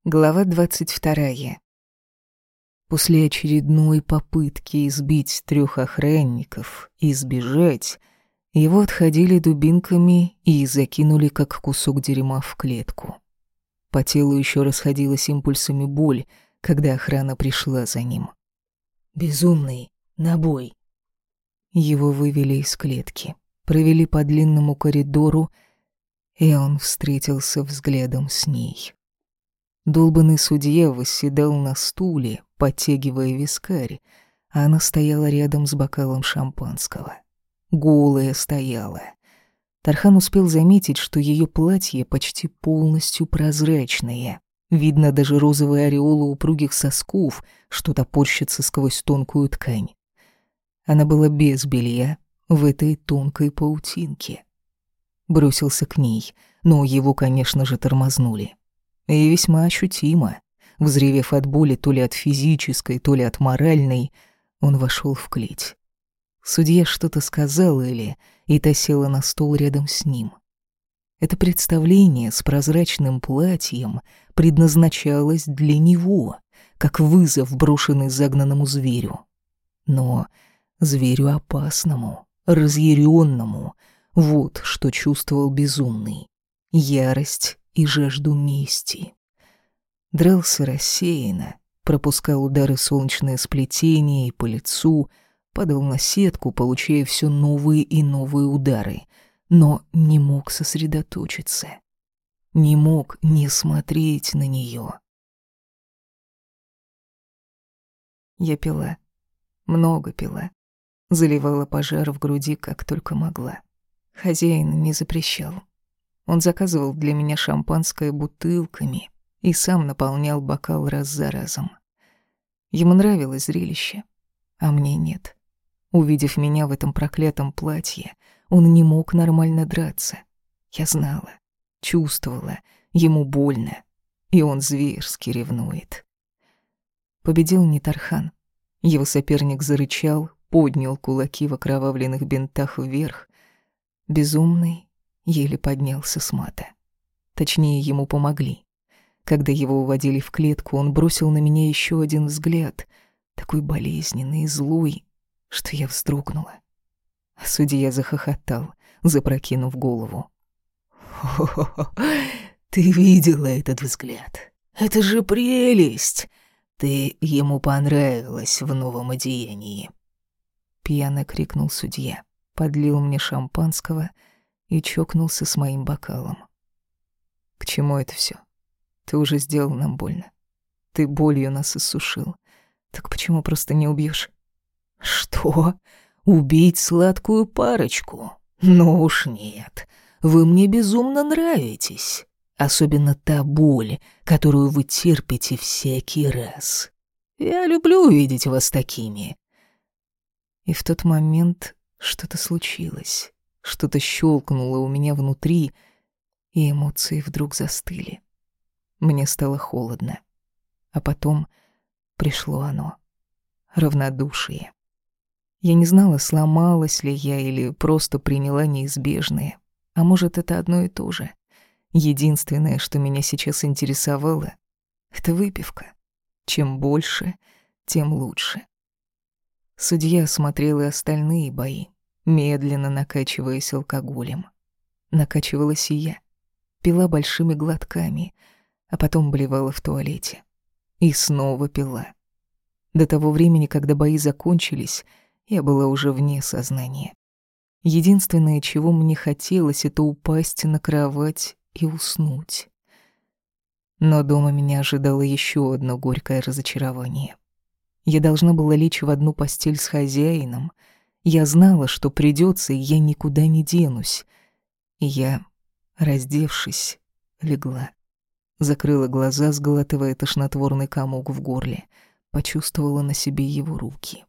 Глава 22. После очередной попытки избить 3 охранников и сбежать, его отходили дубинками и закинули как кусок дерьма в клетку. По телу еще расходилась импульсами боль, когда охрана пришла за ним. «Безумный, на бой!» Его вывели из клетки, провели по длинному коридору, и он встретился взглядом с ней. Долбанный судья восседал на стуле, подтягивая вискарь, а она стояла рядом с бокалом шампанского. Голая стояла. Тархан успел заметить, что ее платье почти полностью прозрачное. Видно даже розовые ореолы упругих сосков, что топорщится сквозь тонкую ткань. Она была без белья в этой тонкой паутинке. Бросился к ней, но его, конечно же, тормознули. И весьма ощутимо. Взревев от боли то ли от физической, то ли от моральной, он вошел в клеть. Судья что-то сказал Эле, и та села на стол рядом с ним. Это представление с прозрачным платьем предназначалось для него, как вызов, брошенный загнанному зверю. Но зверю опасному, разъяренному, вот что чувствовал безумный. Ярость и жажду мести. Дрался рассеянно, пропускал удары солнечное сплетение и по лицу, падал на сетку, получая все новые и новые удары, но не мог сосредоточиться. Не мог не смотреть на нее. Я пила. Много пила. Заливала пожар в груди, как только могла. Хозяин не запрещал. Он заказывал для меня шампанское бутылками и сам наполнял бокал раз за разом. Ему нравилось зрелище, а мне нет. Увидев меня в этом проклятом платье, он не мог нормально драться. Я знала, чувствовала, ему больно, и он зверски ревнует. Победил не Тархан. Его соперник зарычал, поднял кулаки в окровавленных бинтах вверх. Безумный еле поднялся с мата. Точнее, ему помогли. Когда его уводили в клетку, он бросил на меня еще один взгляд, такой болезненный и злой, что я вздрогнула. А судья захохотал, запрокинув голову. «Хо-хо-хо, ты видела этот взгляд? Это же прелесть! Ты ему понравилась в новом одеянии!» Пьяно крикнул судья, подлил мне шампанского и чокнулся с моим бокалом. «К чему это все? Ты уже сделал нам больно. Ты болью нас иссушил. Так почему просто не убьешь? «Что? Убить сладкую парочку? Ну уж нет. Вы мне безумно нравитесь. Особенно та боль, которую вы терпите всякий раз. Я люблю видеть вас такими». И в тот момент что-то случилось. Что-то щелкнуло у меня внутри, и эмоции вдруг застыли. Мне стало холодно. А потом пришло оно. Равнодушие. Я не знала, сломалась ли я или просто приняла неизбежное. А может, это одно и то же. Единственное, что меня сейчас интересовало, это выпивка. Чем больше, тем лучше. Судья осмотрел и остальные бои, медленно накачиваясь алкоголем. Накачивалась и я. Пила большими глотками, а потом блевала в туалете. И снова пила. До того времени, когда бои закончились, я была уже вне сознания. Единственное, чего мне хотелось, это упасть на кровать и уснуть. Но дома меня ожидало еще одно горькое разочарование. Я должна была лечь в одну постель с хозяином. Я знала, что придется, и я никуда не денусь. И я, раздевшись, легла. Закрыла глаза, сглатывая тошнотворный комок в горле. Почувствовала на себе его руки.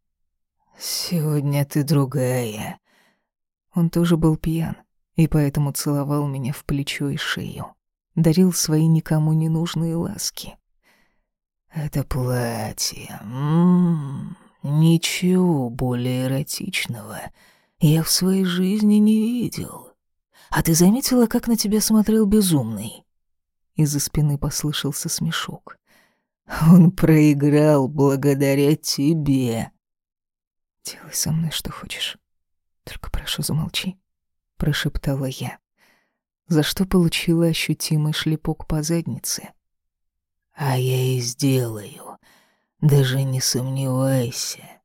«Сегодня ты другая». Он тоже был пьян, и поэтому целовал меня в плечо и шею. Дарил свои никому не нужные ласки. «Это платье... ничего более эротичного я в своей жизни не видел. А ты заметила, как на тебя смотрел безумный? Из-за спины послышался смешок. Он проиграл благодаря тебе. «Делай со мной что хочешь. Только прошу, замолчи», — прошептала я, за что получила ощутимый шлепок по заднице. А я и сделаю, даже не сомневайся.